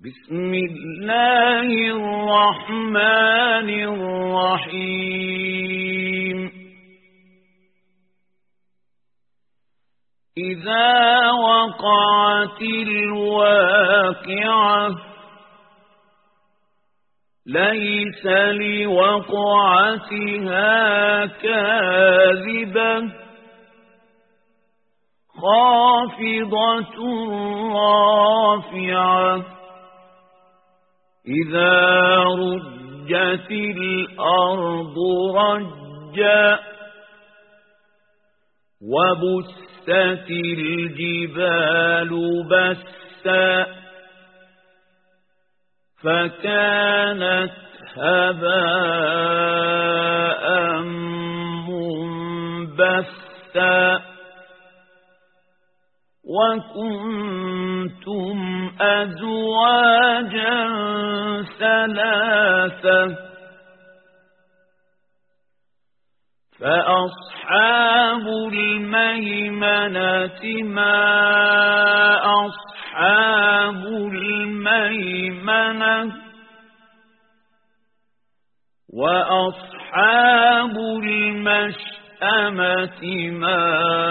بسم الله الرحمن الرحيم إذا وقعت الواقعة ليس لوقعتها كاذبة خافضة رافعة إذا رجت الأرض رجا وبست الجبال بسا فكانت هباء منبثا وكنتم أزواجا ثلاثة فأصحاب الميمنة ما أصحاب الميمنة وأصحاب المشأمة ما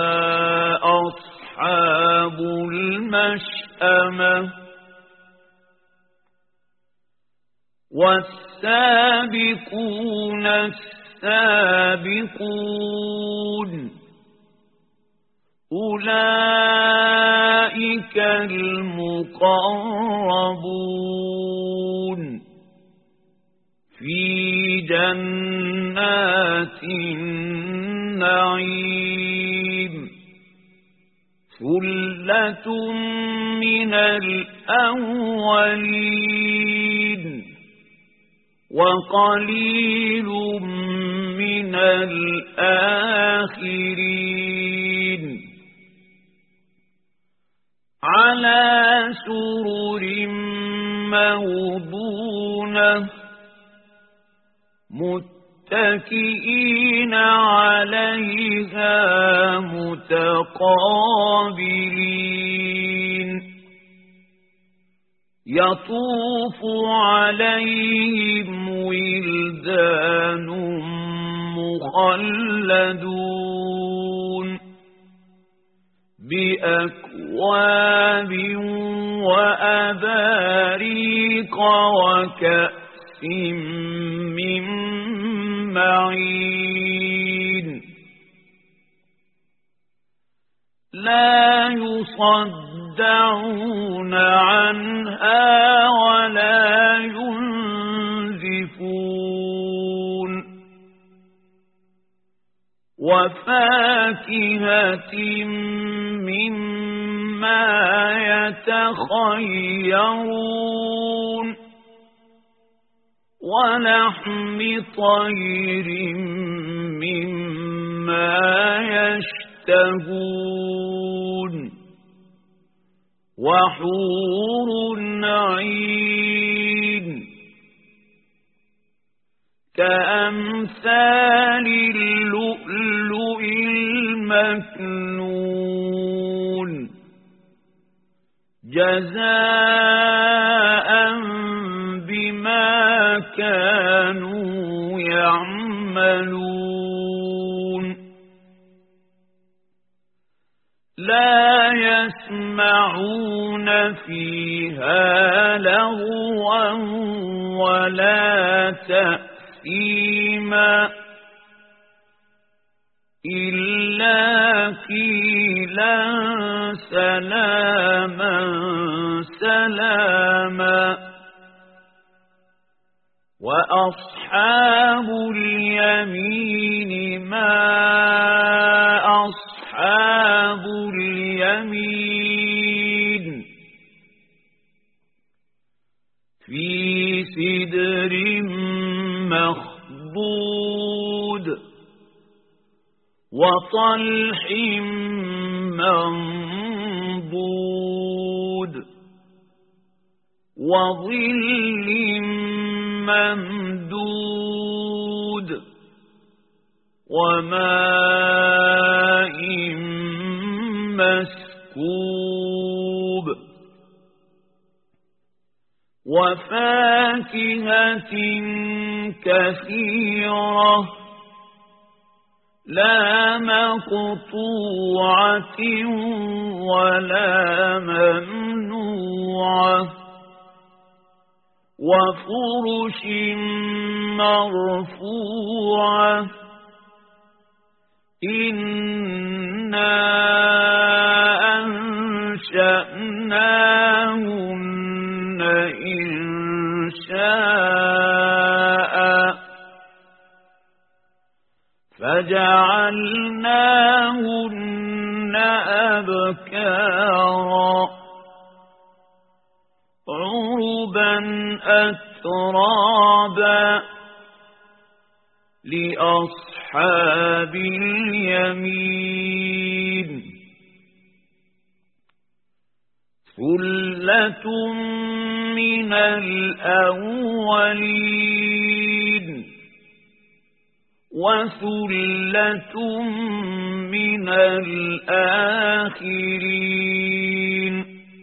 أصحاب المشأمة والسابقون السابقون أولئك المقربون في جنات النعيم ثلة من الأولين وقليل من الآخرين على سرر موضونة متكئين عليها متقابلين يطوف عليهم ولدان مخلدون بأكواب وأباريق وكأس من معين لا يصدعون عنها ولا ينزفون وفاكهة مما يتخيرون ولحم طير مما يشتهون وحور عين كأمثال اللؤلؤ المكنون جزاء بما كانوا يعملون لا يسمعون فيها لغوا ولا تأثيما إلا قيلا سلاما سلاما وأصحاب اليمين ما أصحاب اليمين في سدر مخضود وطلح منضود وظل ممدود وماء مسكوب وفاكهة كثيرة لا مقطوعة ولا ممنوعة وفرش مرفوعة إنا أنشأناهن إنشاء فجعلناهن أبكارا عربا أترابا لأصحاب اليمين ثلة من الأولين وثلة من الآخرين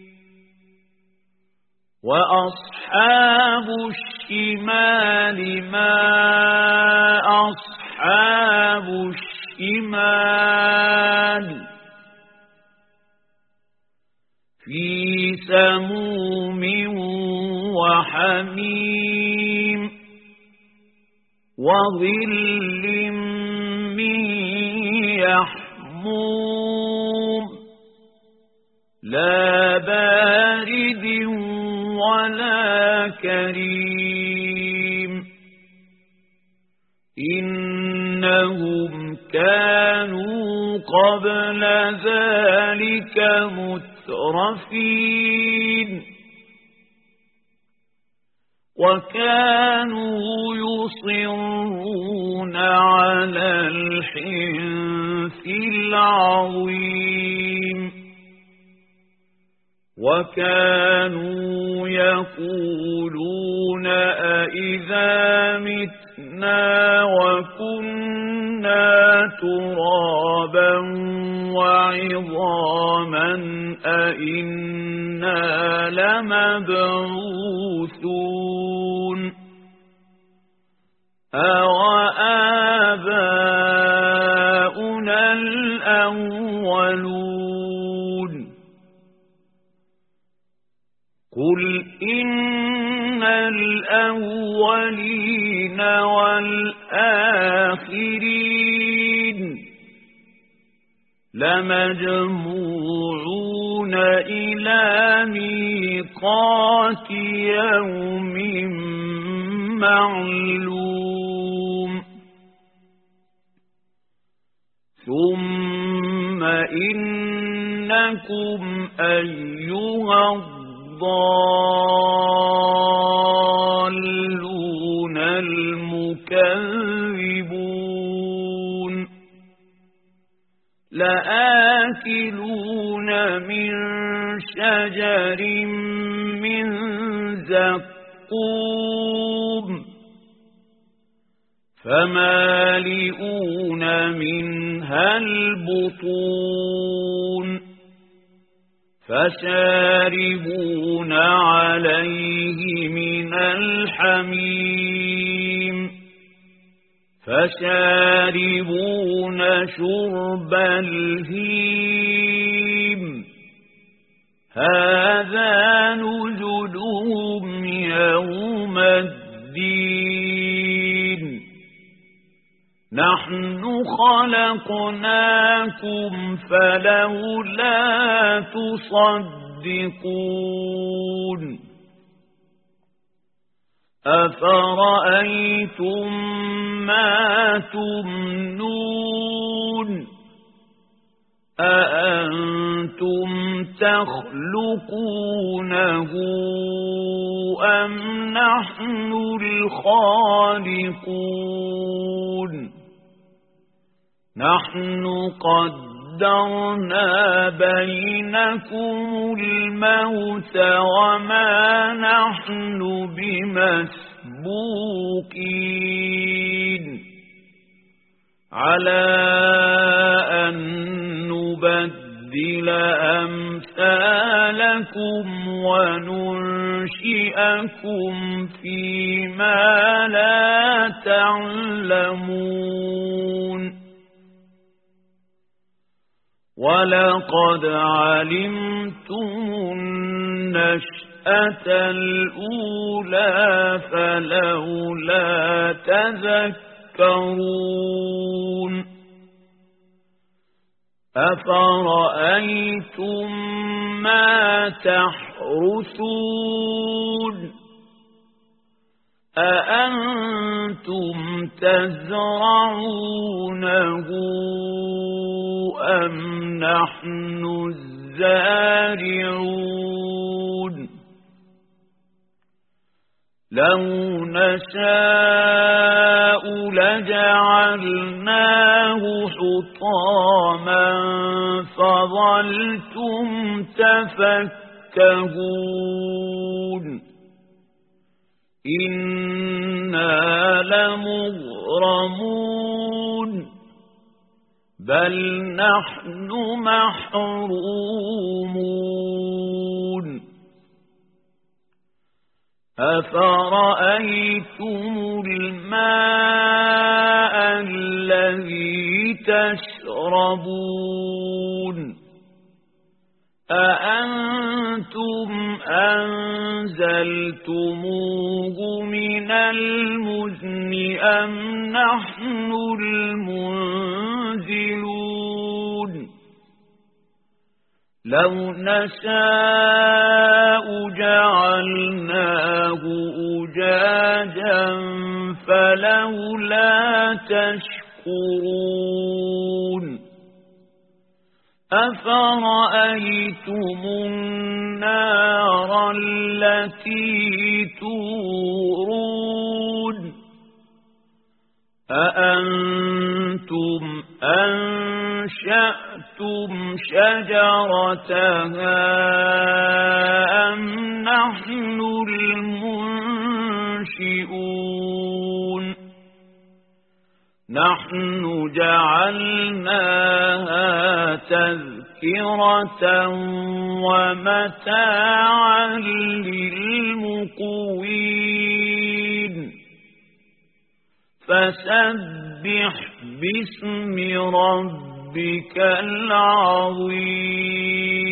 وأصحاب الشمال ما أصحاب الشمال في سموم وحميم وظل من يحموم لا بارد ولا كريم إنهم كانوا قبل ذلك مترفين وكانوا يصرون على الحنث العظيم وكانوا يقولون أئذا متنا وكنا ترابا وعظاما أئنا لمبعوثون أوآباؤنا الأولون قل إن الأولين والآخرين لمجموعون إلى ميقات يوم معلوم ثم إنكم أيها الضالون المكذبون لآكلون من شجر من زقوم فمالئون منها البطون فشاربون عليه من الحميم فشاربون شرب الهيم هذا نزلهم يوم الدين نحن خلقناكم فلولا تصدقون أفرأيتم ما تمنون أأنتم تخلقونه أم نحن الخالقون نحن قدرنا بينكم الموت وما نحن بمسبوقين على أن نبدل أمثالكم وننشئكم ينشئكم فيما لا تعلمون ولقد علمتم النشأة الأولى فلولا تذكرون أفرأيتم ما تحرثون أأنتم تزرعونه أم نحن الزارعون لو نشاء لجعلناه حطاما فظلتم تفكهون إنا لمغرمون بل نحن محرومون أفرأيتم الماء الذي تشربون أأنتم أنزلتموه من المزن أم نحن المنزلون لو نشاء جعلناه أجاجا فلولا تشكرون أفرأيتم النار التي تورون أأنتم أنشأتم شجرتها أم نحن المنشئون نحن جعلناها تذكرة ومتاعا للمقوين فسبح باسم ربك العظيم